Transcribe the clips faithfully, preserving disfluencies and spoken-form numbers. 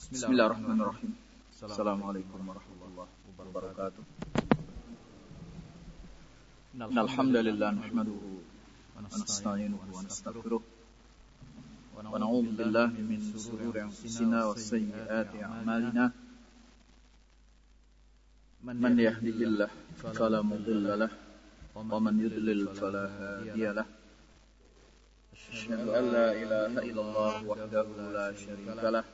Bismillahirrahmanirrahim. Assalamualaikum warahmatullahi wabarakatuh. Innal hamdalillah nahmaduhu wa nasta'inuhu wa nastaghfiruh wa na'udzu billahi min shururi anfusina wa sayyiati a'malina. Man yahdihillahu fala mudilla lahu wa man yudlil fala hadiya lahu. Asyhadu an la ilaha illallah wahdahu la syarika lahu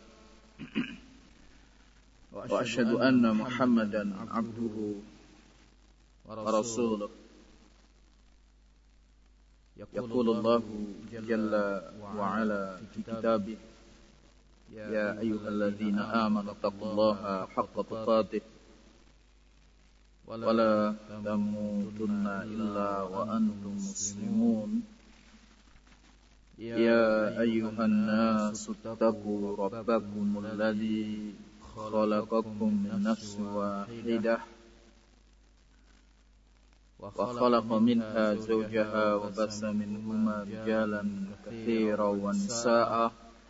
wa asyhadu anna Muhammadan abduhu wa rasuluh. Yaqulullahu jalla wa ala fi kitabih, ya ayyuhalladzina amanu taqullaha haqqa tuqatih wa la tamutunna illa wa antum muslimun. Ya ayyuhan nasu taqu rabbakumul ladzi khalaqakum min nafsin wahidah wa khalaqa minha zawjaha wa bassa minhuma rijalan katsiran wa nisaa'a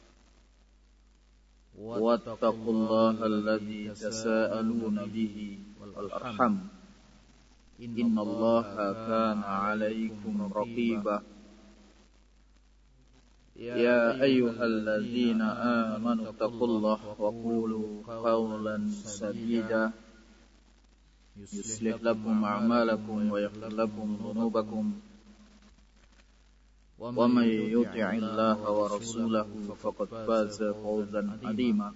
wattaqullaha alladzi tasaaluna bihi wal arham innallaha kana 'alaikum raqiba. Ya ayyuhalladzina amanu taqullaha wa qulu qawlan sadida yuslih lakum a'malakum wa yaghfir lakum dhunubakum wa may yuti'illaha wa rasulahu faqad faza fawzan 'azima.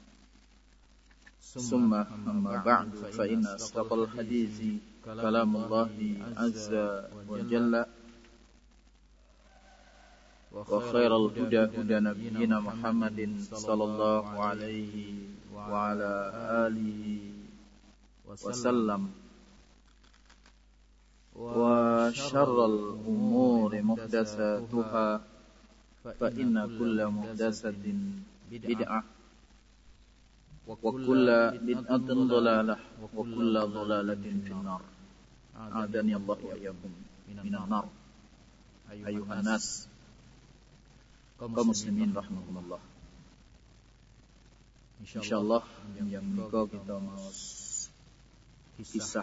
Summa amma ba'du fa inna asdaqal hadithi kalamullahi azza wa jalla wa khairal huda huda nabiyyina Muhammadin sallallahu alaihi wa ala alihi wa sallam wa syarral umuri muhdatsatuha fa inna kulla muhdatsatin bid'ah wa kulla bid'atin dhalalah wa kulla dhalalatin finnar. Adani Allah wa iyyakum minan nar. Ayuhan nas, kaum muslimin rahimahumullah. Insyaallah yang menika kita mau kisah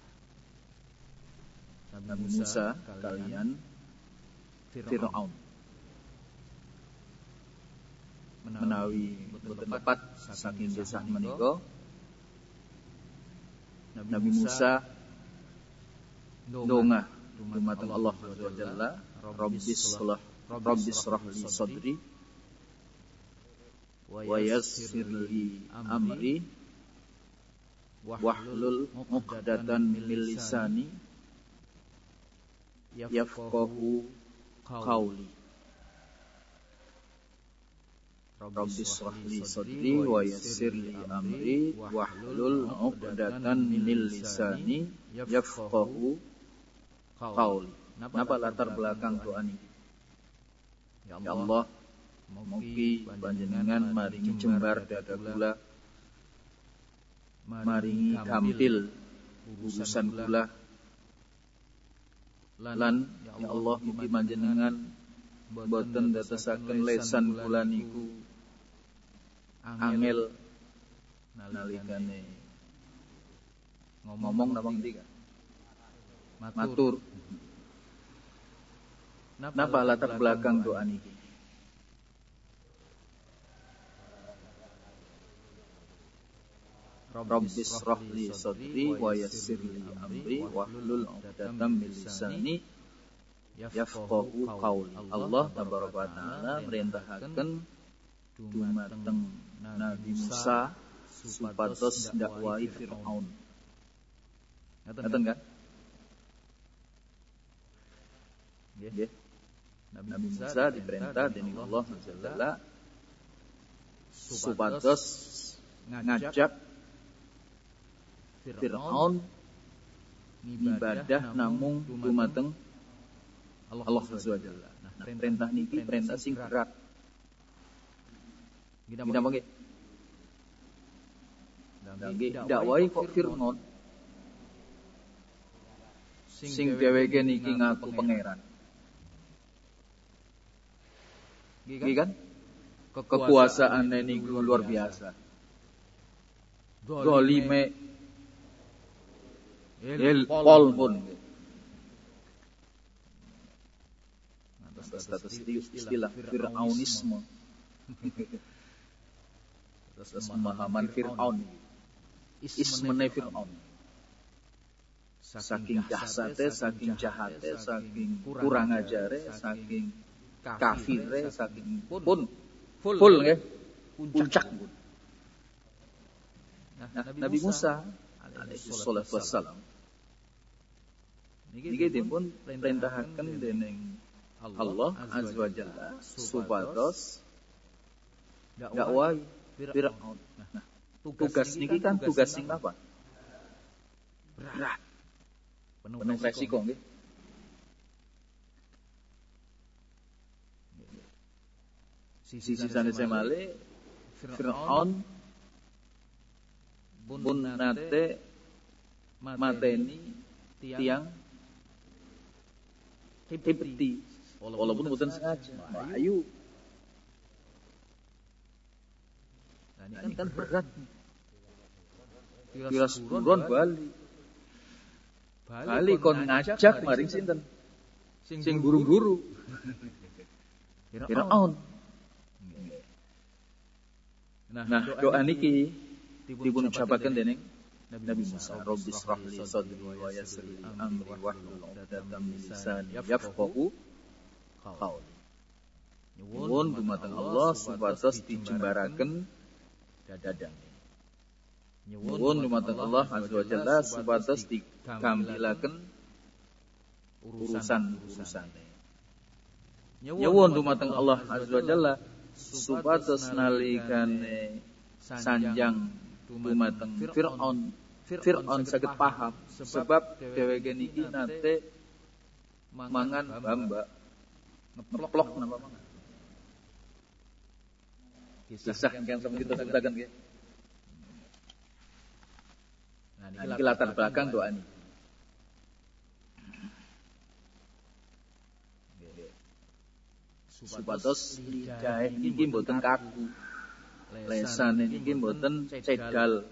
Nabi Musa kalian Fir'aun. Menawi boten tepat saking kisah menika Nabi Musa donga dumateng Allah Azza wa Jalla, Rabbislah Rabbis rahli sadri wa yassir li amri wahlul uqdatan min lisani yafqahu qawli. Rabbis rahli sadri wa yassir li amri wahlul uqdatan min lisani yafqahu qawli. Napa latar belakang doa ini? Ya Allah, mugi panjenengan maringi jembar dada kula, maringi kampil urusan kula, lan ya Allah mugi panjenengan boten dadosaken lesan kula niku angel nalikane ngomong napa ngerti kan? Matur. Napa latar belakang doa niki? Rabbis rahli sadri wa yassir li amri wahlul 'uqdatam min lisani yafqahu qawli. Allah tabaraka wa taala merintahaken dumateng Nabi Musa supados dakwahi Fir'aun. Ngaten kan? Nggih. Nabi Musa diperintah dening Allah Jalla supados ngajak Fir'aun ibadah namung dumateng Allah Azza wa Jalla. Nah, perintah niki perintah sing berat. Gina mangke. Nggih, dakwahi kok Fir'aun sing dheweke niki ngaku pangeran. Nggih kan? Kekuasaan niku luar biasa. dolime il pol pun. Status istilah Fir'aunisme. Terus pemahaman Fir'aun. Ismene Fir'aun. Saking dahsate, saking jahate, saking kurang ajare, saking kafire, saking pun full nggih, puncak pun. Nah, Nabi Musa alaihi salatu wassalam niki dipun perintahaken dening Allah azza wa jalla supados dakwah Fir'aun. Nah, tugas niki kan tugas sing apa? Berat. Penuh resiko nggih. Sisi sanesé malih Fir'aun pun nate mateni tiang Kipti walaupun bukan sengaja. Ayu. Nah, ini kan berat. Kira turun Bali. Bali kon ngajak maring sinten? Sing buru-buru. Firaun. Nah, doa niki dipun ucapaken dening Nabi Musa. Rabbi shrah li sadri wa yassir li amri wahlul 'uqdatam min lisani yafqahu qawli. Nyuwun dumateng Allah supados dijembaraken dadang. Nyuwun dumateng Allah azza wa jalla supados digambilaken urusan-urusane. Nyuwun dumateng Allah azza wa jalla supados nalikane sanjang dumateng Fir'aun Fir'aun saged paham sebab dheweke niki nate mangan bamba ngeplok napa mangan. Kisah ingkang sampun kita sebutaken nggih. Nah niki latar belakang doa niki. Supados lidah niki mboten kaku. Lesane niki mboten cedal.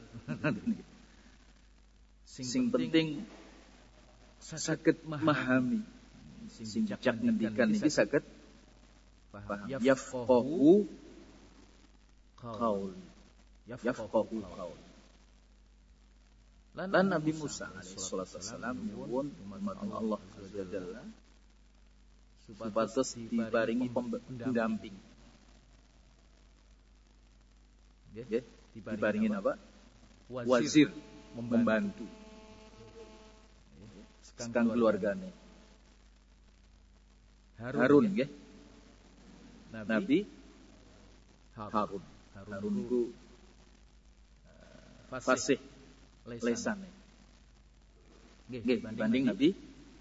Sing penting saged memahami. Sing bijak ngendikan niki saged paham. Yafqahu qaul. Yafqahu qaul. Lan Nabi Musa alaihi salatu wassalam nyuwun dumateng Allah azza wa jalla supados diparingi pendamping. Nggih, diparingi apa? Wazir membantu. Sekang keluargane. Harun nggih. Nabi Harun. Harun ku fasih lesane. Nggih, dibanding Nabi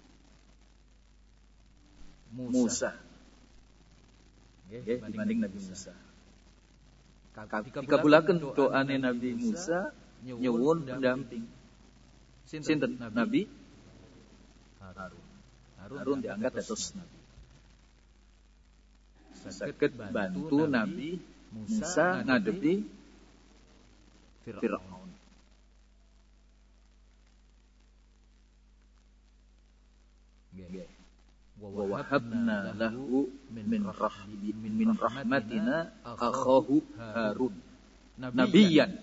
Musa. Nggih, dibanding Nabi Musa. Dikabulaken doane Nabi Musa nyuwun pendamping. Sinten? Nabi Harun. Harun diangkat dados nabi. Saged bantu Nabi Musa ngadepi Fir'aun. Nggih. Wa wahabna lahu min rahmi min rahmatina akhahu Harun nabiyan.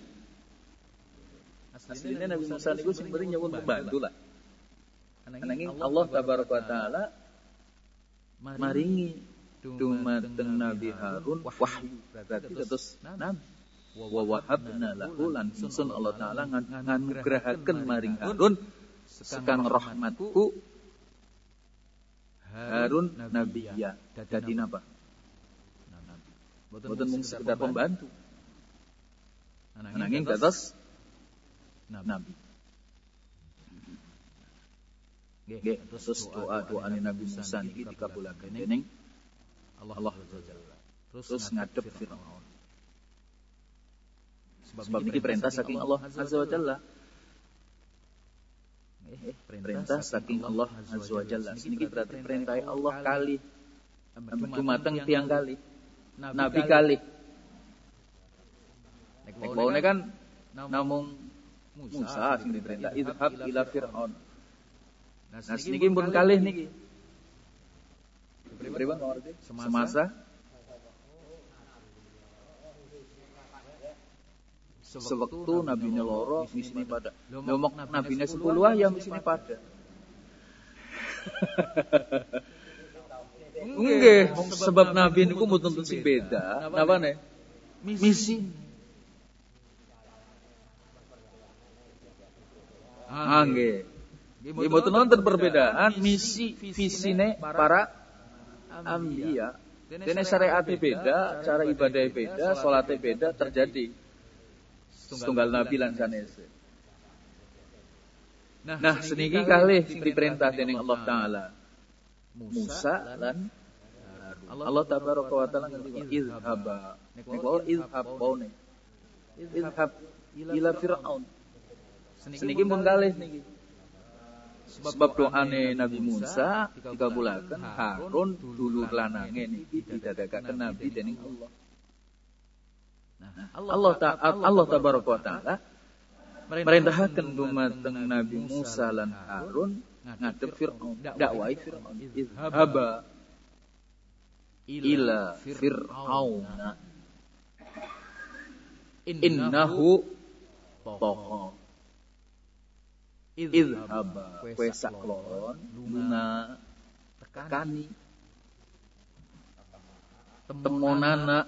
Asline Nabi Musa niku sing mari nyuwun pembantu lah. Ananging Allah tabaraka wa taala maringi dumateng Nabi Harun wahyu. Berarti terus nabi. Wa wahabna lahu lan ingsun Allah taala nganugrahaken maring Harun sekang rahmatku Harun nabiya. Dadi napa? Boten mung sekedar pembantu. Ananging dados nabi. Nggih, terus doa-doane Nabi Musa niki dikabulaken dening Allah azza wa jalla. Terus ngadep Firaun. Sebab niki perintah saking Allah azza wa jalla. Perintah saking Allah azza wa jalla. Niki berarti perintah Allah kali dumateng tiang kali. Nabi kali. Nek baune kan namung Musa sing diperintah idhab ila Fir'aun. Nah niki pun kalih niki. Pripun ngerti? Semasa sewektu nabine loro misine pada. Lho mok nabine sepuluh ah ya misine pada. Nggih, sebab nabi niku mboten sing beda. Napane? Misi. Ah nggih. Nggih mboten wonten perbedaan misi visine para anbiya. Dene syariate beda, cara ibadah beda, salate beda terjadi. Setunggal nabi lan sanese. Nah, seniki kalih sing diperintah dening Allah Taala. Musa lan Allah tabaraka wa taala ngendika izhaba. Niku izhab baune. Izhab ila Fir'aun. Seniki mun kalih niki. Sebab doane Nabi Musa dikabulaken Harun dulur lanange niki didadekaken nabi dening Allah. Nah, Allah Ta'ala Allah tabaraka wa taala merintahaken dumateng Nabi Musa lan Harun ngadep Fir'aun, dakwai Fir'aun. Izhaba ila Fir'auna innahu tagha. Izhaba kowe saklon luna tekani temonana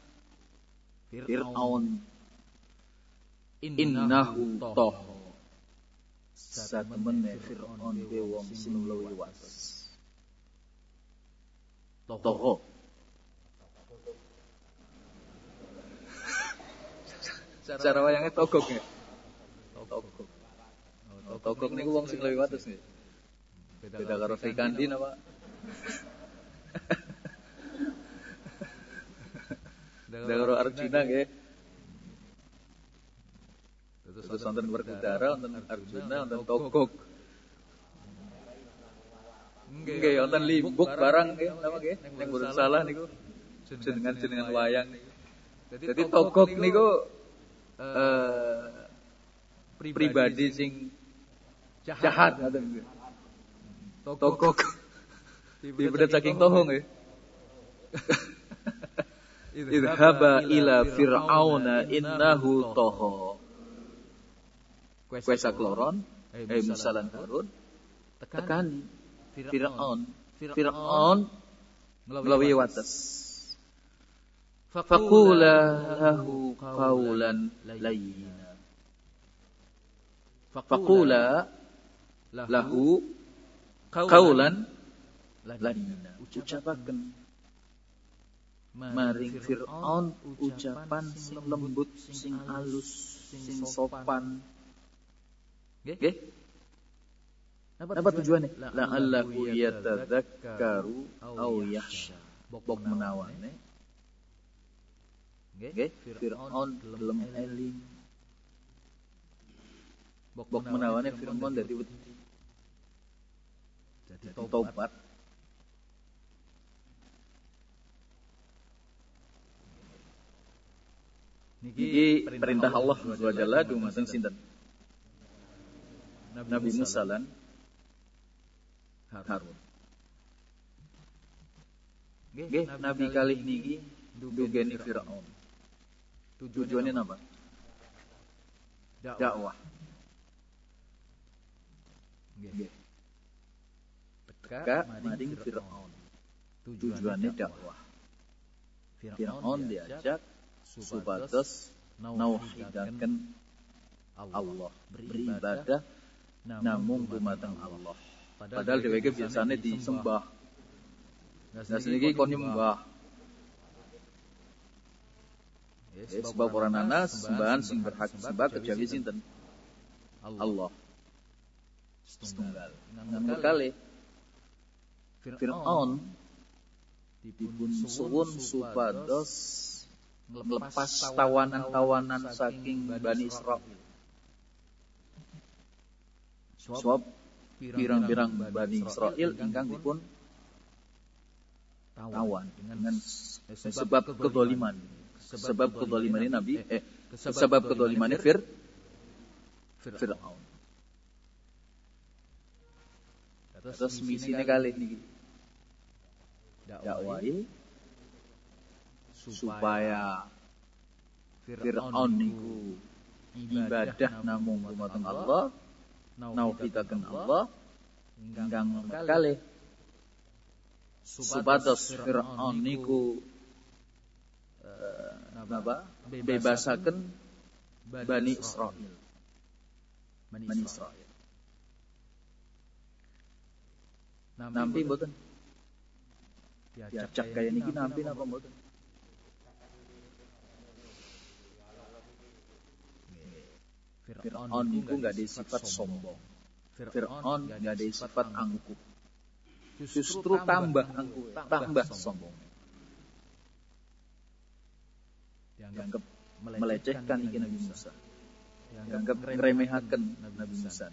Fir'aun innahu tagha. Satemene Fir'aun ke wong sing luwih wates. Tagha. Cara wayange togok nggih. Togok. Togok niku wong sing luwih wates nggih. Beda karo Frikandi napa? Beda karo Arjuna nggih. Terus wonten Werkudara, wonten Arjuna, wonten Togok. Nggih, wonten Limbuk barang nggih, napa nggih? Nek mboten salah niku jenengan-jenengan wayang niku. Jadi Togok niku eh pribadi sing jahat ngoten nggih. Togok. Dibeda saking toho nggih. Idhaba ila Fir'auna innahu tagha. Kowe sakloron, eh Musa lan Harun tekani Fir'aun. Fir'aun nglawi wates. Faqula lahu qawlan layyina. Faqula lahu qawlan layyina. Ucapaken maring Fir'aun ucapan sing lembut, sing alus, sing sopan. Nggih? Apa tujuannya? La'allahu yatadzakkaru aw yakhsha. Bok menawane. Nggih? Fir'aun gelem eling. Bok menawane Fir'aun dadi wedi. Dadi tobat. Niki perintah Allah Subhanahu wa taala dumateng sinten? Nabi Musa lan Harun. Nggih, nabi kalih niki dugeni Firaun. Tujuannya napa? Dakwah. Nggih. Teka maring Firaun. Tujuannya dakwah. Firaun diajak supados nauhidaken Allah, beribadah namung dumateng Allah. Padahal dheweke biasane disembah. Nah seniki kon nyembah. Ya, sebab orang ana sembahan sing berhak disembah kecuali sinten? Allah. Setunggal. Namun kali Fir'aun dipun suwun supados melepas tawanan-tawanan saking Bani Israil. Sebab pirang-pirang Bani Israil ingkang dipun tawan dengan sebab kedoliman. Sebab kedoliman Nabi eh sebab kedoliman Fir Fir'aun. Terus misinya kali ini dakwai supaya Fir'aun niku ibadah namung dumateng Allah, nauhidaken Allah ingkang kalih supados Fir'aun niku uh, napa bebasaken Bani Israil. Bani Israil. Nampi mboten? Diajak kaya niki nampi napa mboten? Fir'aun itu enggak ada sifat sombong. Fir'aun enggak ada sifat angkuh. Justru tambah angkuh, tambah sombong. Dianggap melecehkan iki Nabi Musa. Dianggap ngeremehaken Nabi Musa.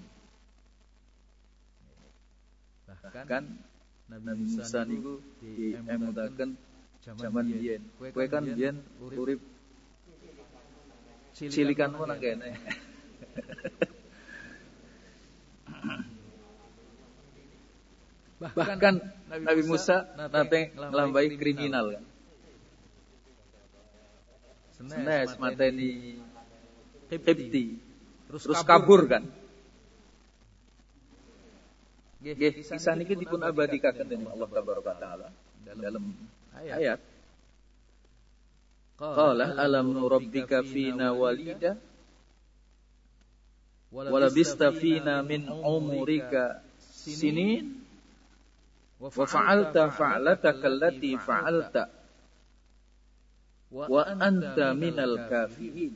Bahkan Nabi Musa niku diemutaken zaman biyen. Kowe kan biyen urip cilikanmu nang kene. Bahkan Nabi Musa nate nglambai kriminal kan. Senes mateni Qibti terus kabur kan. Nggih, kisah niki dipun abadikaken dening Allah Tabaraka taala dalam ayat. Qala alam nurabbika fina walida walabista fina min umurika sinin wa fa'alta fa'lataka allati fa'alta wa anta minal kafirin.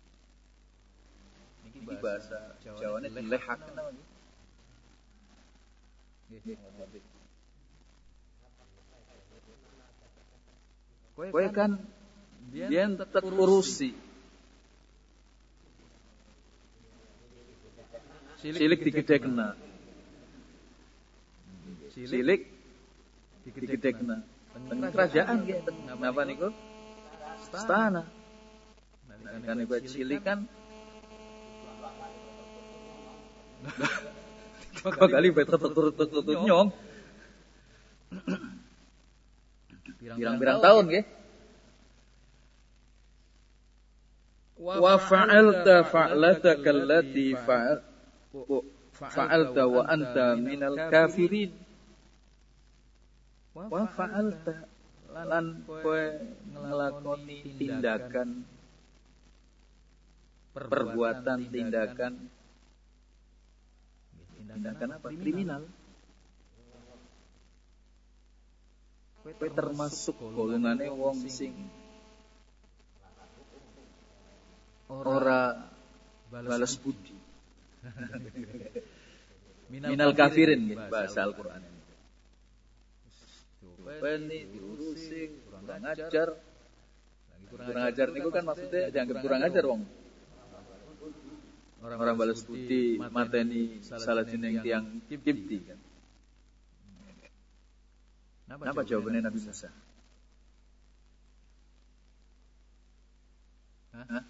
Niki bahasa Jawane dilehaken namanya. Kowe kan biyen tetep urusi silik digedhekna. Silik digedhekna. Teng kerajaan nggih teng napa niku? Istana. Kan iku cilik kan kok kali betul turut-turut nyong. Pirang-pirang tahun nggih. Wa fa'alta fa'lataka allati fa'alta wa anta minal kafirin. Wa fa'alta lan kowe nglakoni tindakan perbuatan tindakan tindakan apa? Kriminal. Kowe termasuk golongane wong sing ora balas budi. Minal kafirin nggih bahasa Al-Qur'an. Kowe diurusi kurang ajar. Kurang ajar niku kan maksudnya dianggap kurang ajar wong. Orang balas budi mateni salah jeneng tiang Qibti kan. Napa jawabannya Nabi Musa? Hah?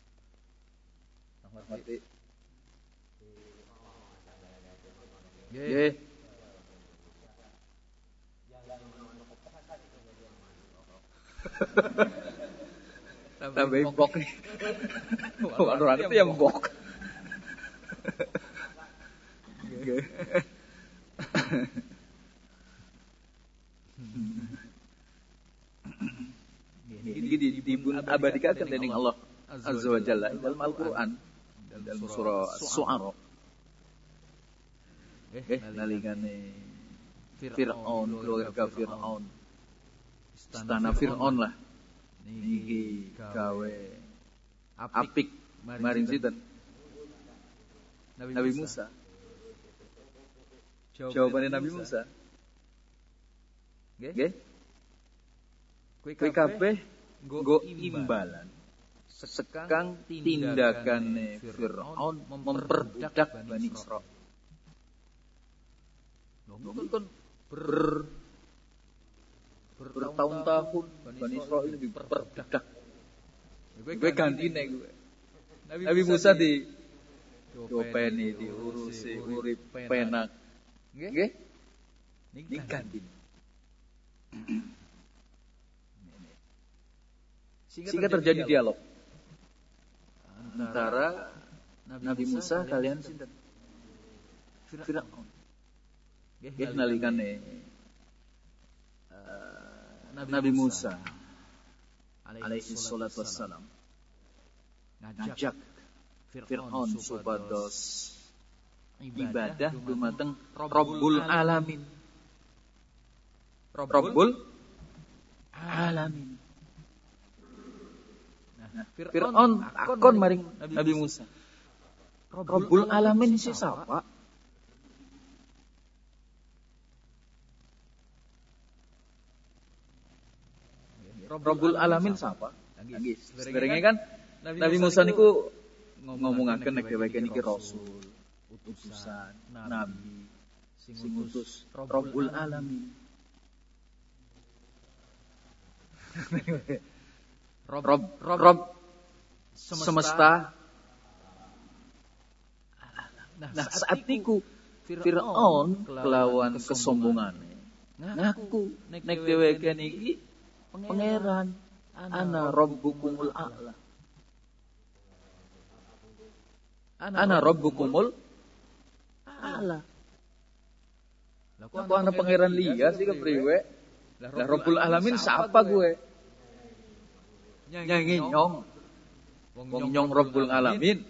Mati. Nggih. Tambah mbok nih. Ora ngerti ya mbok. Nggih. Iki dipun abadikaken dening Allah Azza wa Jalla dalam Al-Qur'an dalam surah As-Su'ara. Eh nalikane Fir'aun, keluarga Fir'aun, istana Fir'aun lah niki gawe apik maring sinten? Nabi Musa. Jawabannya Nabi Musa. Nggih. Kowe kabeh nggo imbalan sekang tindakane Fir'aun memperbudak Bani Israil. Mungkin kan ber bertahun-tahun Bani Israil diperbudak. Kowe gantine kowe. Nabi Musa di diopeni diurusi urip penak. Nggih? Niki ganti. Sehingga terjadi dialog antara Nabi Musa kalian sinten? Firaun. Nggih nalikane Nabi Musa alaihi salatu wassalam ngajak Fir'aun supados ibadah dumateng Rabbul Alamin. Rabbul Alamin. Nah, Fir'aun takon maring Nabi Musa. Rabbul Alamin si sapa? Rabbul Alamin sapa? Nggih, sebenarnya kan Nabi Musa niku ngomongaken nek dheweke niki rasul, utusan, nabi, sing utus Rabbul Alamin. Rob Rob semesta. Nah, saat niku Fir'aun kelawan kesombongane ngaku nek dheweke niki pangeran, ana rabbukumul a'la. Ana rabbukumul a'la. Lah kok ana pangeran liya sih kepriwe? Lah Rabbul Alamin siapa gue? Nyanyi nyong. Wong nyong Rabbul Alamin.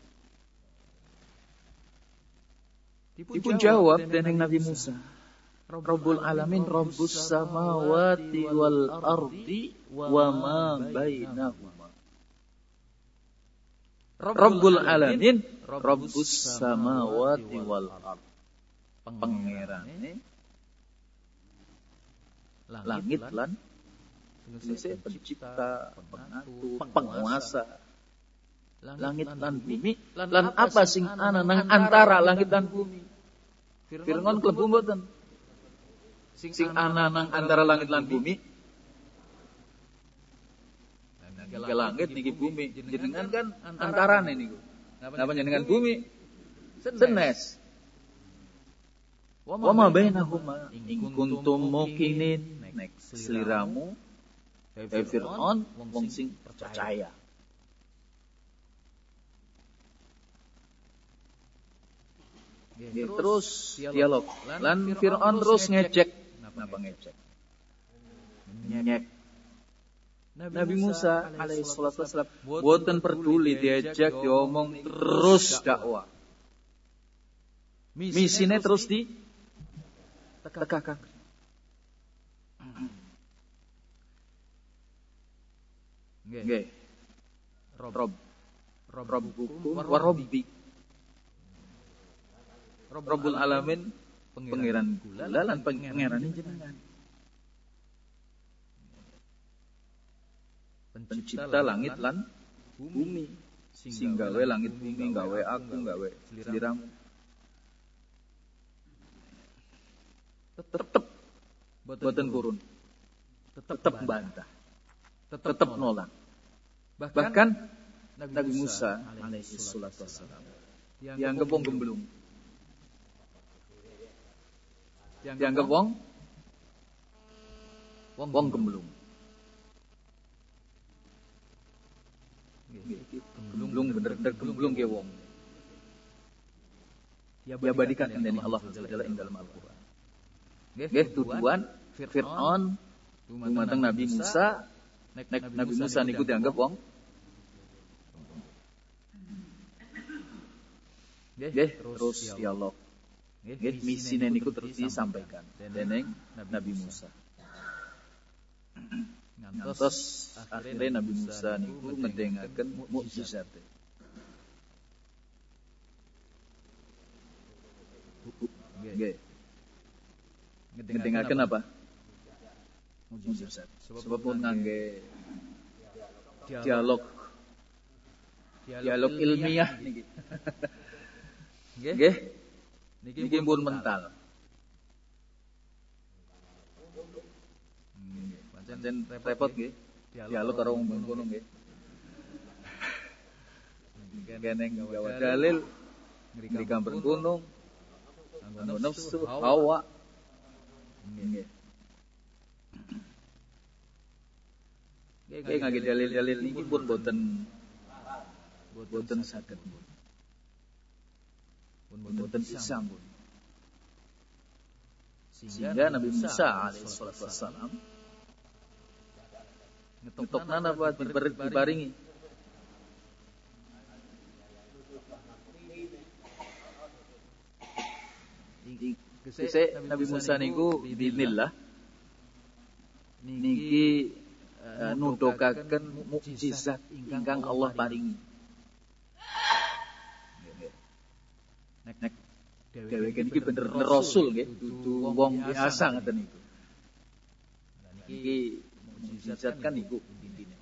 Dipun jawab dening Nabi Musa. Rabbul Alamin Rabbus samawati wal ardi wa ma bainahuma. Rabbul Alamin Rabbus samawati wal ardi. Pangeran ini langit lan sing pencipta, pengatur, penguasa. Langit lan bumi lan apa sing ana nang antara langit dan bumi. Fir'aun klebu mboten? Sing ana nang antara langit lan bumi. Niki langit niki bumi. Jenengan kan antarane niku. Napa jenengan bumi? Senes. Wa ma bainahuma in kuntum muqinin. Nek sliramu eh Fir'aun wong sing percaya. Terus dialog. Lan Fir'aun terus ngejek. Napa ngejek? Ngejek. Nabi Musa alaihi salatu wasallam boten peduli diajak diomong terus dakwah. Misine terus di tegakkan. Nggih. Rob Rob hukum wa rabbi. Rabbul Alamin pangeran kula lan pangeran jenengan. Pencipta langit lan bumi. Sing gawe langit bumi, gawe aku, gawe sliramu. Tetep boten purun. Tetep bantah. Tetep nolak. Bahkan Nabi Musa alaihi salatu wassalam dianggap wong gemblung. Dianggap wong wong gemblung. Gemblung bener-bener gemblung ke wong. Dia badikan dening Allah Jalla ing dalam Al-Qur'an. Nggih tuduhan Fir'aun dumateng Nabi Musa. Nek Nabi Musa niku dianggap wong. Nggih terus dialog. Nggih misine niku terus disampaikan dening Nabi Musa. Ngantos akhirnya Nabi Musa niku ngedengaken mukjizat. Nggih. Ngedengaken apa? Mukjizat. Sebab pun ngangge dialog dialog ilmiah niki. Nggih. Niki pun mental. Pancen repot nggih. Dialog karo wong kono nggih. Keneng gawe dalil ngeri gambar gunung, nganggo nafsu, hawa. Nggih. Nggih ngangge dalil-dalil niki pun boten boten saged. Pun boten bisa pun. Sehingga Nabi Musa alaihi salatu wassalam ngetokna napa dibaringi Kese Nabi Musa niku binillah niki uh, nuduhaken mukjizat ingkang Allah paringi. Nek nek dheweke niki bener-bener rasul nggih, dudu wong biasa ngoten niku. Niki mukjizat kan niku intine.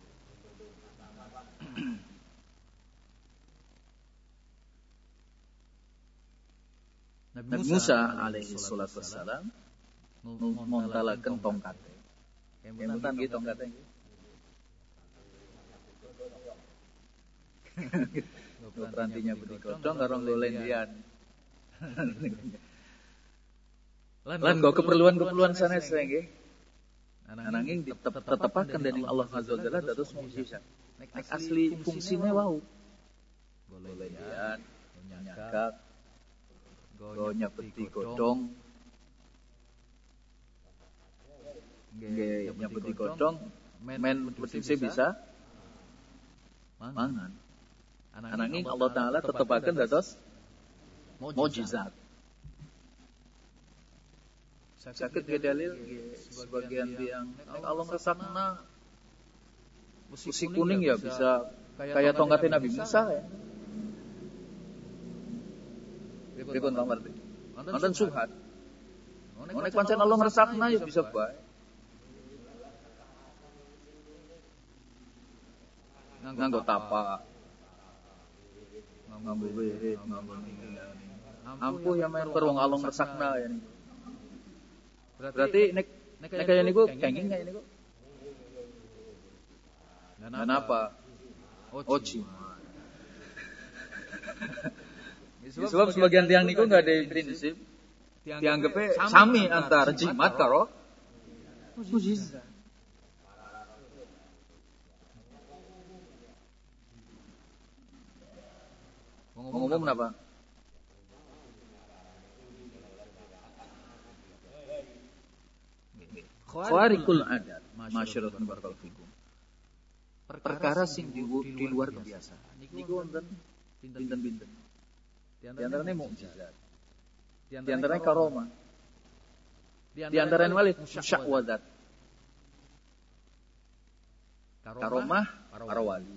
Nabi Musa alaihi salatu wassalam montalaken tongkate. Kemutan nggih tongkate nggih. Perantinya beri godhong karo ngolendian. Lan nggo keperluan-keperluan sanes nggih. Ananging ditetepaken dening Allah Azza wa Jalla dados mukjizat. Nek asli fungsine wau. Ngolendian, nyagak, go nyabeti godhong, nggih nyabeti godhong, men wedhuse bisa mangan. Ananging Allah Taala tetepaken dados mukjizat. Sakit ge dalil sebagian tiang nek Allah ngersakna besi kuning ya bisa kayak tongkatnya Nabi Musa ya. Pripun Pak Marti? Wonten subhat. Nek pancen Allah ngresakna ya bisa bae. Nganggo tapak. Nganggo wirid, nganggo ninggal. Ampuh ya men wong Allah ngresakna ya niku. Berarti nek nek kaya niku kenging kaya niku. Kenapa? Oji. Sebab sebagian tiang niku nggak ada prinsip, dianggapnya sami antara jimat karo mukjizat. Ngomong-ngomong kenapa? Khawariqul adat, masyarakat barakallahu fikum. Perkara sing di, di luar kebiasaan. Niku wonten pinten-pinten. Di antaranya mukjizat. Di antaranya karomah. Di antaranya wali musyakwadat. Karomah para wali.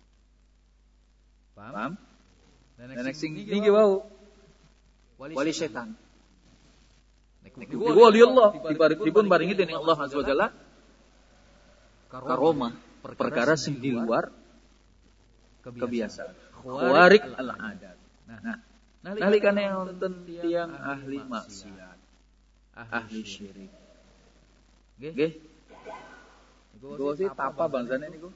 Paham? Nenek sing niki wau wali setan. Niku wali Allah dipun paringi dening Allah Azza wa Jalla karomah, perkara sing di luar kebiasaan. Khawariq al-adat. Nah, nalikane wonten tiyang ahli maksiat, ahli syirik. Nggih. Niku sih tapa bangsane niku.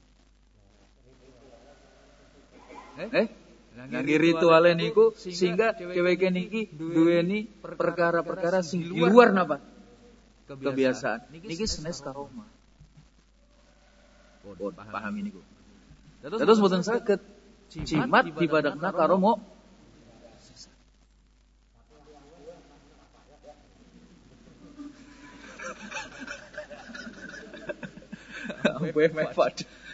Eh? Ngangge rituale niku sehingga dheweke niki duweni perkara-perkara sing di luar napa? Kebiasaan. Niki senes karomah. Pun pahami niku. Terus mboten saged jimat dibadakna karo mo ampe mepad.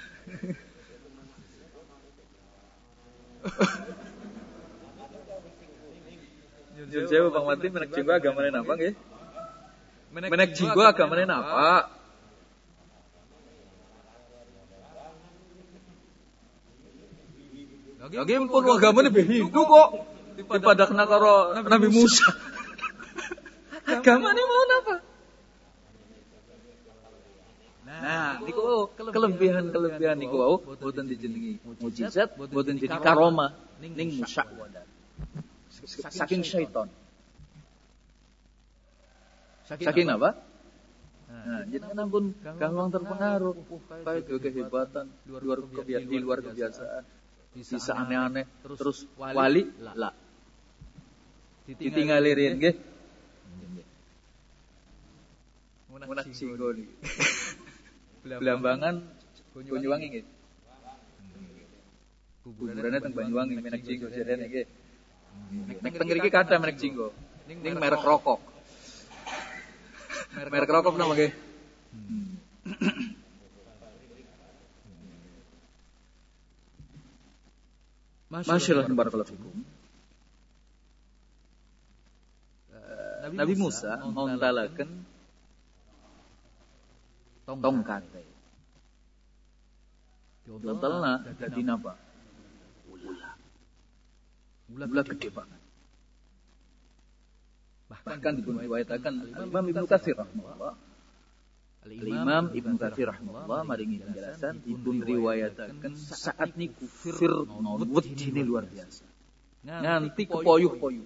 Nyun sewu Bang Martin menek jinggo agamane napa nggih? Menek jinggo agamane napa? Lagi pun agamane Hindu kok dipadakna karo Nabi Musa. Agamane mau napa? Nah, niku kelebihan-kelebihan niku wau boten dijenengi mukjizat, boten jadi karomah ning musyakwadat. Saking syaitan. Saking apa? Nah, jenengan pun gampang terpengaruh kaya kehebatan luar kebiasaan, di luar kebiasaan. bisa aneh-aneh terus wali lah ditinggali riyen nggih. Munak Jinggo niki. Blambangan Banyuwangi nggih. Kuburane teng Banyuwangi Menak Jinggo jarene nggih. Nek teng mriki kathah Menak Jinggo. Ning merek rokok. Merek rokok napa nggih? Masyaallah barakallahu fikum. Nabi Musa ngontalaken tongkate. Diontalna dadi napa? Ula. Ula gede banget. Bahkan dipun riwayataken Imam Ibnu Katsir rahimahullah. Imam Ibnu Katsir rahimahullah maringi penjelasan dipun riwayataken saat niku Fir'aun wedine luar biasa. Nganti kepoyuh-poyuh.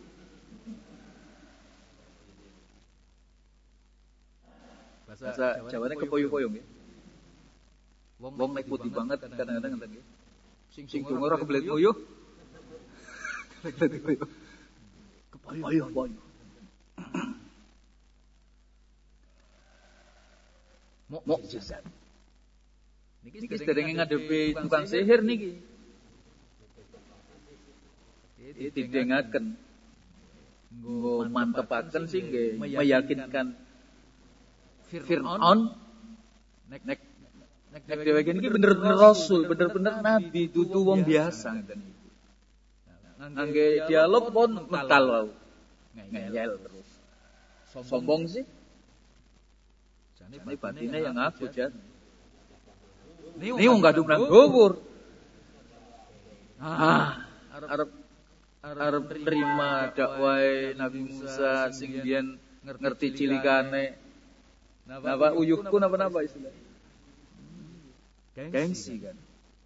Bahasa Jawane kepoyuh-poyuh nggih. Wong nek putih banget kadang-kadang ngeten nggih. Sing donga ora kebelet poyuh. Kepoyuh-poyuh. Mukjizat. Niki sedherenge ngadepi tukang sihir niki. Iki didengaken. Nggo mantepaken sing nggih meyakinkan Fir'aun nek nek nek dheweke niki bener-bener rasul, bener-bener nabi, dudu wong biasa ngeten iki. Ngangge dialog pun mental wae. Ngeyel terus. Sombong sih. Jane batine yang ngaku jan. Ini wong gadung nang dhuwur. Ah, arep arep terima dakwahe Nabi Musa sing biyen ngerti cilikane. Napa uyuhku napa-napa istilah. Gengsi kan.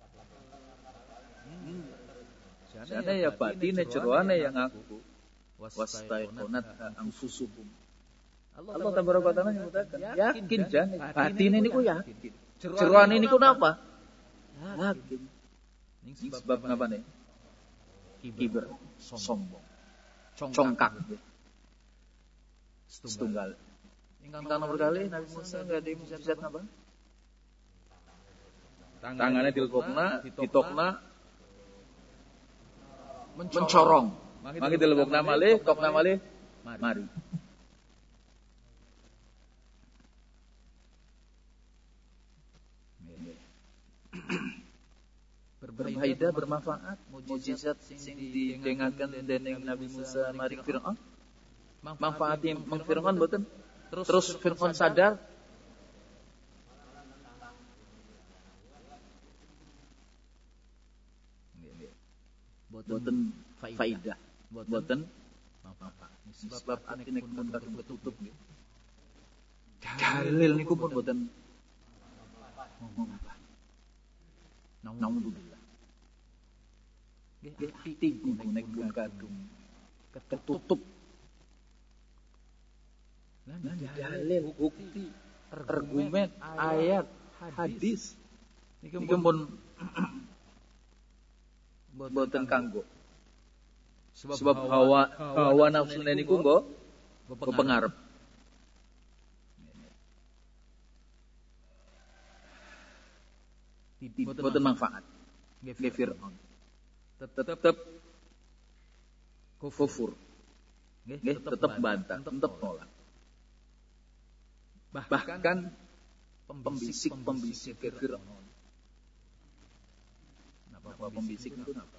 Jane ya batine jeroane yang ngaku. Wastaiqonat anfusukum. Allah tabaraka wa taala nyebutaken yakin jane batine niku yakin. Jeroane niku napa? Yakin. Ning sebab napa nih? Kiber, sombong. Congkak. Setunggal. Ingkang nomor kali Nabi Musa enggak ada mukjizat napa? Tangannya dilebokna, ditokna mencorong. Mangke dilebokna malih, tokna malih mari. Berfaedah, bermanfaat, mukjizat sing didengaken dening Nabi Musa maring Fir'aun. Manfaatnya meng Fir'aun mboten? Terus Fir'aun sadar boten faidah, boten manfaat. Sebab atine pun kadung ketutup nggih. Dalil niku pun boten manfaat. Naudzubillah. Nggih, ati nek pun kadung ketutup. Nah, dalil, bukti, argumen, ayat, hadis niki pun boten kanggo. Sebab hawa hawa nafsune niku nggo kepengarep. Boten manfaat. Nggih Fir'aun. Tetep kufur. Nggih, tetep bantah, tetep nolak. Bahkan pembisik-pembisik ke Fir'aun. Napa pembisik itu napa?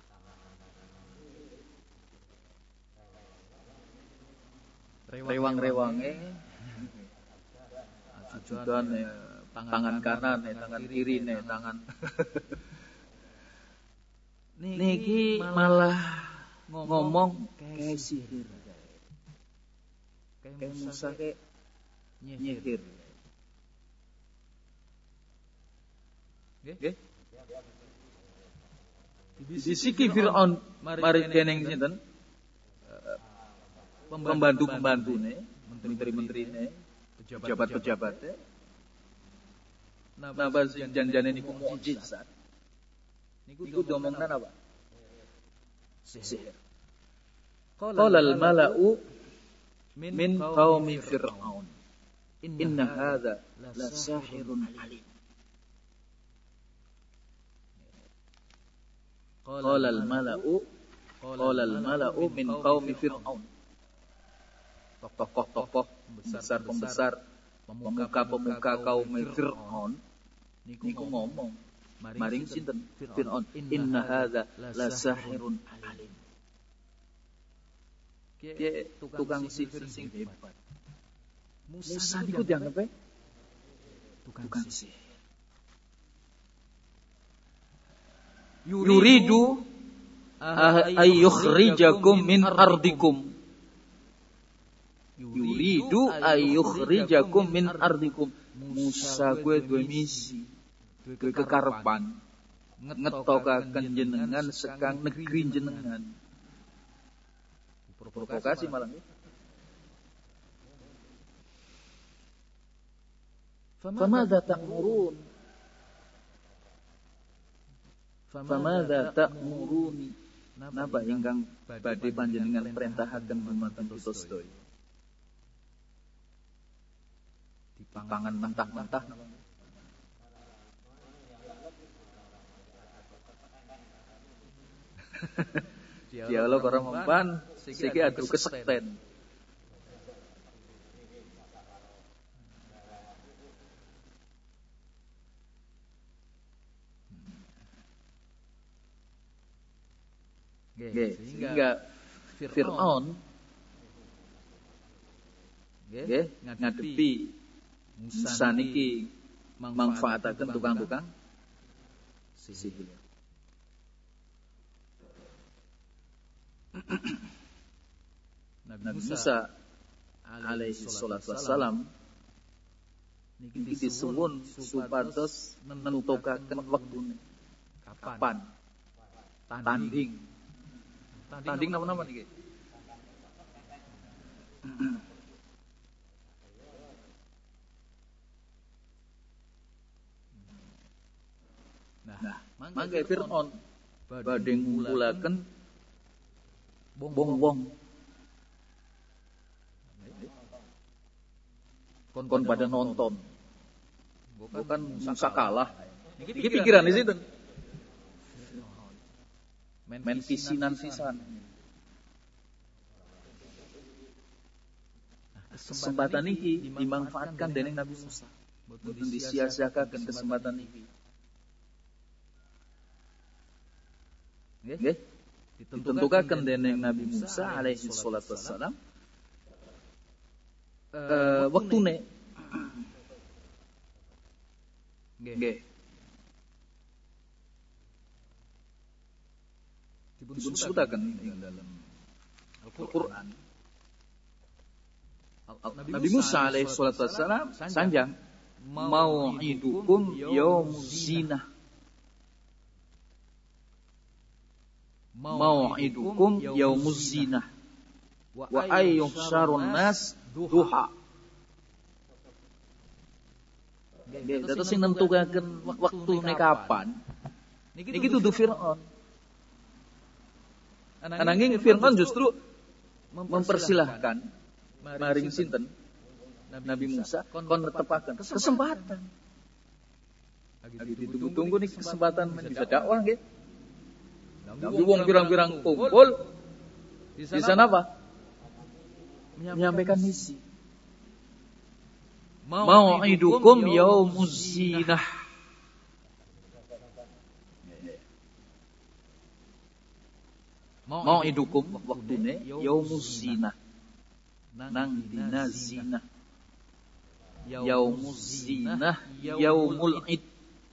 Rewang-rewange ajudan tangan kanan, tangan kiri, tangan niki malah ngomong kayak sihir. Kayak Musa kayak nyihir. Nggih. Disiki Fir'aun mari dening sinten? Pembantu-pemantune, menteri-menterine, pejabat-pejabatnya. Napa janjane niku mukjizat. Niku diomongna apa? sihir. Qala al-mala'u min qaumi Fir'aun, inna hadha la sahirun alim. Qala al-mala'u Qala al-mala'u min qaumi Fir'aun. Tokoh-tokoh besar-pembesar, pemuka-pemuka kaum Fir'aun niku ngomong maring sinten Fir'aun, inna hadza la sahirun alim. Dia tukang sihir sing hebat. Musa niku dianggap tukang sihir. Yuridu ayyukhrijakum min ardikum. Yuridu ayyukhrijakum min ardikum. Musa gue duwe misi, duwe kekarepan ngetokaken jenengan sekang negeri jenengan. Provokasi malah. Famadza ta'murun? Famadza ta'muruni? Napa ingkang badhe panjenengan perintahaken dumateng kita sedaya? Dipangan mentah-mentah. Dialog orang mempan, siki adu kesekten. Nggih, sehingga Fir'aun nggih ngadepi Musa niki manfaataken tukang-tukang sihir. Nabi Musa alaihi salatu wassalam niki disuwun supados nentukaken wektune. Kapan? Tanding. Tanding napa-napa niki? Nah, mangke Fir'aun badhe ngumpulaken wong-wong kon pada nonton. Bukan Musa kalah. Iki pikiran di situ. Men pisinan sisan. Kesempatan ini dimanfaatkan dening Nabi Musa. Boten disia-siakan kesempatan ini. Nggih. Ditentukan dening Nabi Musa alaihi salatu wassalam eh wektune. Nggih. Disebutkan ing dalam Al-Qur'an. Nabi Musa alaihi salatu wassalam sanjang mau'idukum yaumuz zinah. Mau'idukum yaumuz zinah wa ayyuhsyarun nas duha. Nggih, terus sing nentukaken wektune kapan niki dudu Fir'aun. Ananging Fir'aun justru mempersilahkan maring sinten Nabi Musa kon netepaken kesempatan. Lagi ditunggu-tunggu nih kesempatan bisa dakwah nggih. Nabi wong pirang-pirang kumpul di sana apa? Menyampaikan misi. Mau'idukum yaumuz zinah. Mau'idukum waktune yaumuz zinah. Nang dina zinah. Yaumuz zinah yaumul id.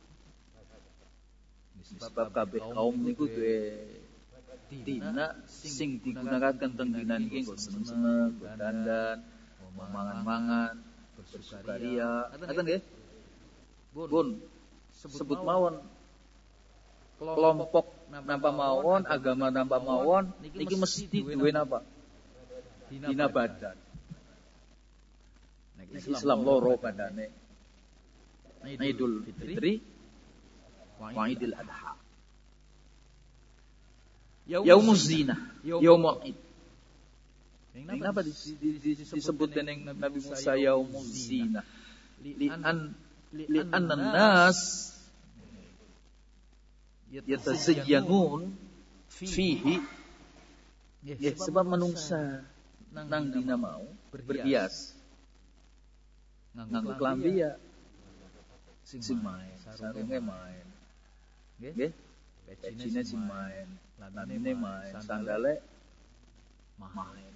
Sebab kabeh kaum niku duwe dina sing digunakaken teng dina niki nggo seneng-seneng, dandan, mangan-mangan, bersukaria. Ngoten nggih? Pun sebut mawon kelompok napa mawon, agama napa mawon niki mesti duwe napa? Dina badan. Nek Islam loro badane. Idul Fitri wa Idul Adha. yaumuz zina, yaumul id. Kenapa disebut dengan Nabi Musa yaumuz zina? Li'an li'anna nas yatazayyanun fihi. Ya, sebab manungsa nang dina mau berhias nganggo klambi ya sing main, sarunge main. Nggih, pecine sing main, lanane main, sandale main.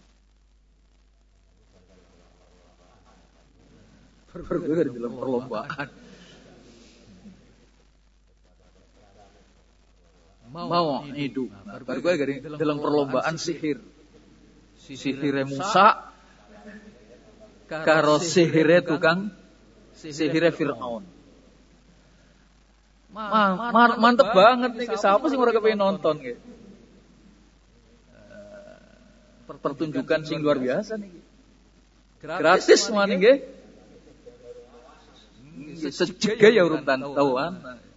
Bergerak dalam perlombaan. Mau hidup. Bergerak dalam perlombaan sihir. Sihir Musa karo sihir tukang sihir Fir'aun. Ma, ma, mantep banget nih. Siapa sih orang kepengen nonton gitu? Pertunjukan sing luar biasa nih. Gratis mana nggih? Sejega ya urutan tauan.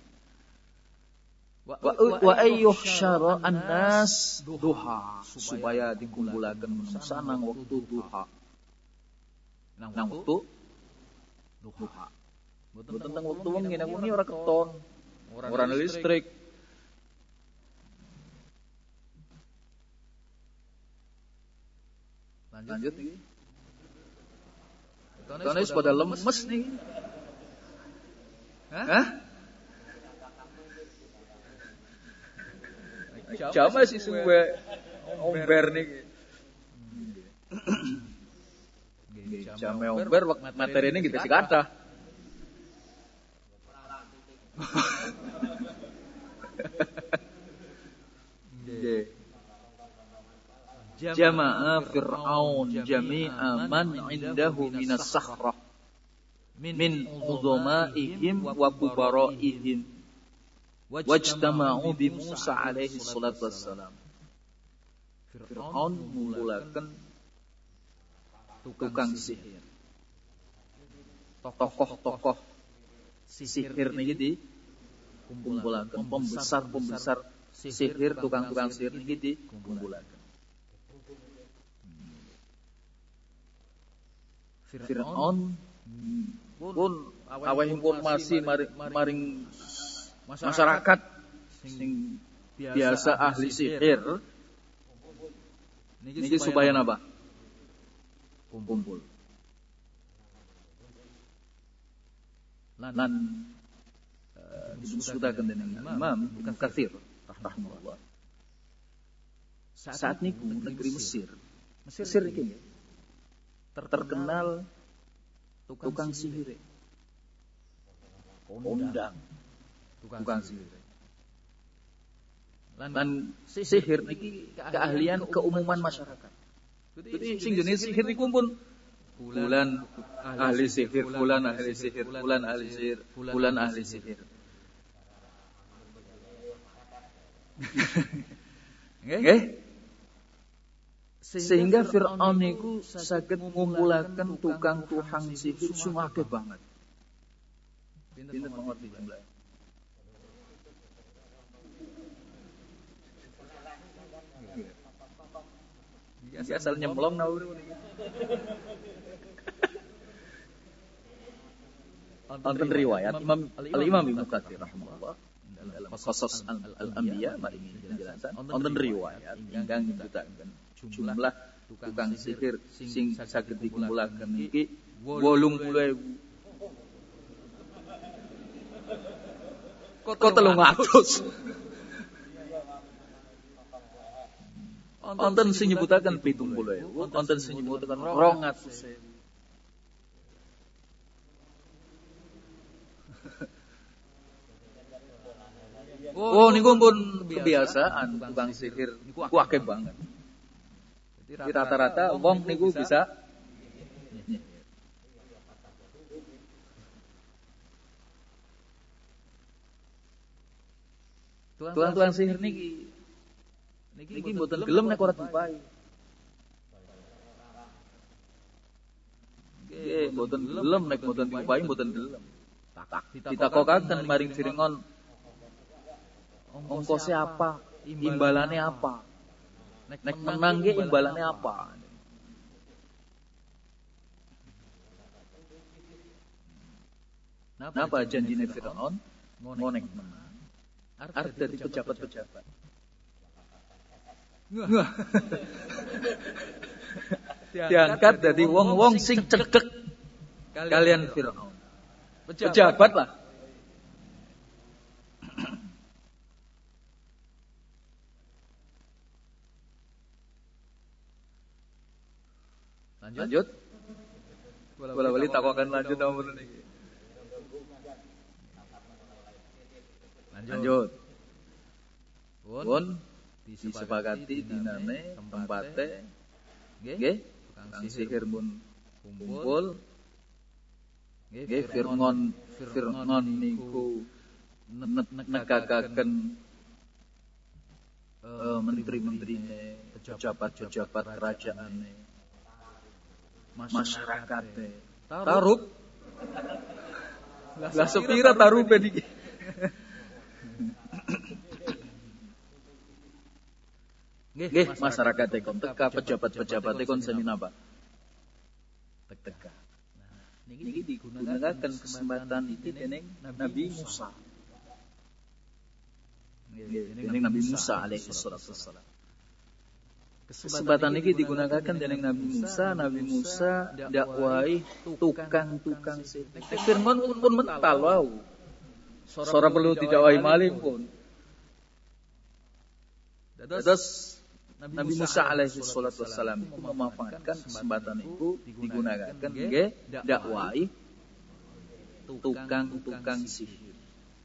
Wa wa ayyuhsyara an-nas duha, supaya dikumpulaken manusia nang waktu duha. Nang waktu duha. Boten tentang waktu wengi, nang wengi ora keton. Ora listrik. Lanjut iki. Karena pada lemes nih. Hah? Jama sih suwe omber nih. Jama omber materi ini kita sih kata. Jama'a Fir'aun jami'a man indahu minas sakhrah min udhamaihim wa kubaraihim wajtama'u bi Musa alaihi salatu wassalam. Fir'aun mengumpulkan tukang sihir, tokoh-tokoh sihir niki di kumpulaken, pembesar-pembesar sihir, tukang-tukang sihir niki di kumpulaken. Fir'aun pun aweh informasi maring, maring masyarakat sing biasa ahli sihir niki supaya napa? Kumpul. Lan uh, disebutaken dening Imam Ibnu Katsir rahimahullah. Saat niku negeri Mesir, Mesir iki terkenal tukang sihir. Kondang tukang sihir. Lan sihir niki keahlian keumuman masyarakat. Jadi sing jenis sihir niku pun fulan ahli sihir, fulan ahli sihir, fulan ahli sihir, fulan ahli sihir. Nggih? Sehingga Fir'aun niku saged ngumpulaken tukang-tukang sihir sing akeh banget. Pinten mengerti jumlah. Ya asal nyemplong naur. Wonten riwayat Imam Al-Imam Ibnu Katsir rahimahullah dalam Qasas Al-Anbiya mari penjelasan wonten riwayat ingkang nyebutaken jumlah tukang sihir sing saged dikumpulaken niki wolung puluh ewu. Kok telung atus. Wonten sing nyebutaken pitung puluh ewu, wonten sing nyebutaken rong atus ewu. Oh, niku pun kebiasaan tukang sihir niku akeh banget. Jadi rata-rata wong niku bisa tukang-tukang sihir niki niki mboten gelem nek ora diupahi. Nggih, mboten gelem nek mboten diupahi mboten gelem. Ditakokaken maring Fir'aun ongkose apa imbalannya apa? Nek menang ge imbalannya apa? Napa janjine Firaun ngonek menang? Arep dadi pejabat-pejabat. Diangkat dadi wong-wong sing cedhek kalian Firaun. Pejabat lah. Lanjut. Bola-bali takokan lanjut nomor niki. Lanjut. Pun disepakati dinane tempate nggih tukang sihir mun kumpul nggih Fir'aun Fir'aun niku negakaken uh, menteri-menterine pejabat-pejabat kerajaane masyarakate tarup lah sepira tarupe niki nggih masyarakat ekon teka pejabat-pejabat ekon seni napa teka. Nah, niki digunakan kesempatan iki dening Nabi Musa. Nggih, dening Nabi Musa alaihi wassalam. Kesempatan iki digunakan dening Nabi Musa, Nabi Musa dakwahi tukang-tukang sihir. Firman pun pun mental wau. Sora perlu didakwahi malih pun. Terus Nabi Musa alaihi wassalam memanfaatkan kesempatan itu digunakan nggih dakwahi tukang-tukang sihir.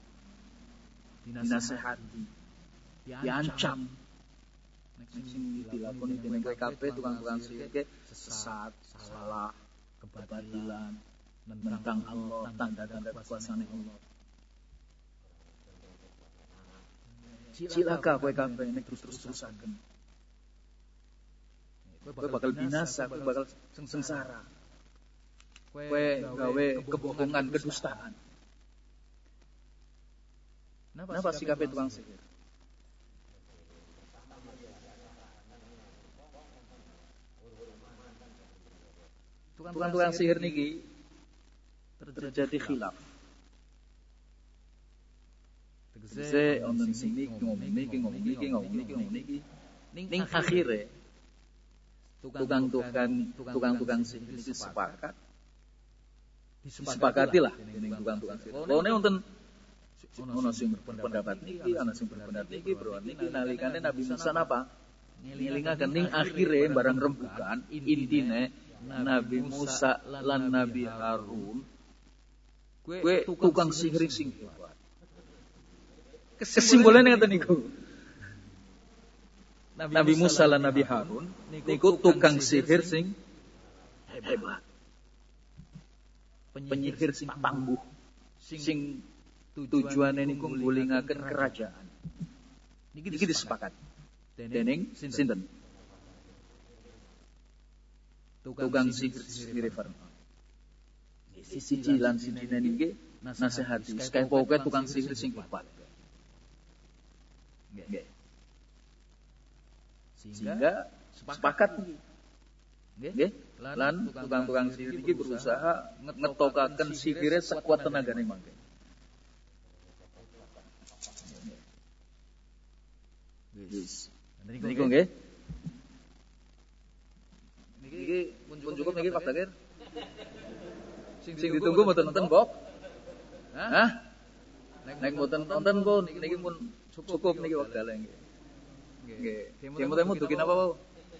Dinasehati, diancam. Nek sing dilakoni dening kowe kabeh tukang-tukang sihir ke sesat, salah, kebatilan, menentang Allah, tanda-tanda kekuasaan Allah. Cilaka kowe kabeh nek terus-terusaken. Kowe bakal binasa, kowe bakal sengsara. Kowe gawe kebohongan, kedustaan. Napa sikape tukang sihir? Tukang-tukang sihir niki terjadi khilaf. Tegese wonten sing niki ngomong niki ngomong niki ngomong niki ngomong niki ning akhire tukang-tukang tukang-tukang sihir iki sepakat disepakatilah dening tukang-tukang sihir. Lone wonten ana sing berpendapat niki, ana sing berpendapat niki, bro niki nalikane Nabi Musa napa? Ngelingaken ning akhire barang rembugan intine Nabi Musa lan Nabi Harun kowe tukang sihir sing hebat. Kesimpulannya ngeten niku. Nabi Musa lan Nabi Harun niku tukang sihir sing hebat. Penyihir sing tangguh. Sing tujuane niku ngulingaken kerajaan. Niki disepakati dening sinten? Tukang sihir Fir'aun. Siji lan sijine niki nasihati, sekali pokoke tukang sihir sing hebat. Nggih. Sehingga sepakat iki. Nggih, lan tukang-tukang sihir iki berusaha ngetokaken sihire sekuat tenagane mangke. Wis. Niku nggih. Niki pun cukup niki Pak Dakir. Sing ditunggu mboten-mboten, Bok. Hah? Nek mboten-mboten pun niki pun cukup niki wekdale nggih. Nggih. Demo-demo dugi napa, Bu?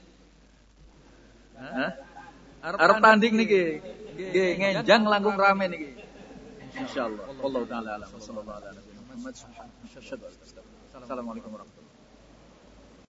Hah? Arep tanding niki. Nggih, ngenjang langkung rame niki. Insyaallah. Wallahu taala alam. Sallallahu alaihi wasallam. Assalamualaikum warahmatullahi wabarakatuh.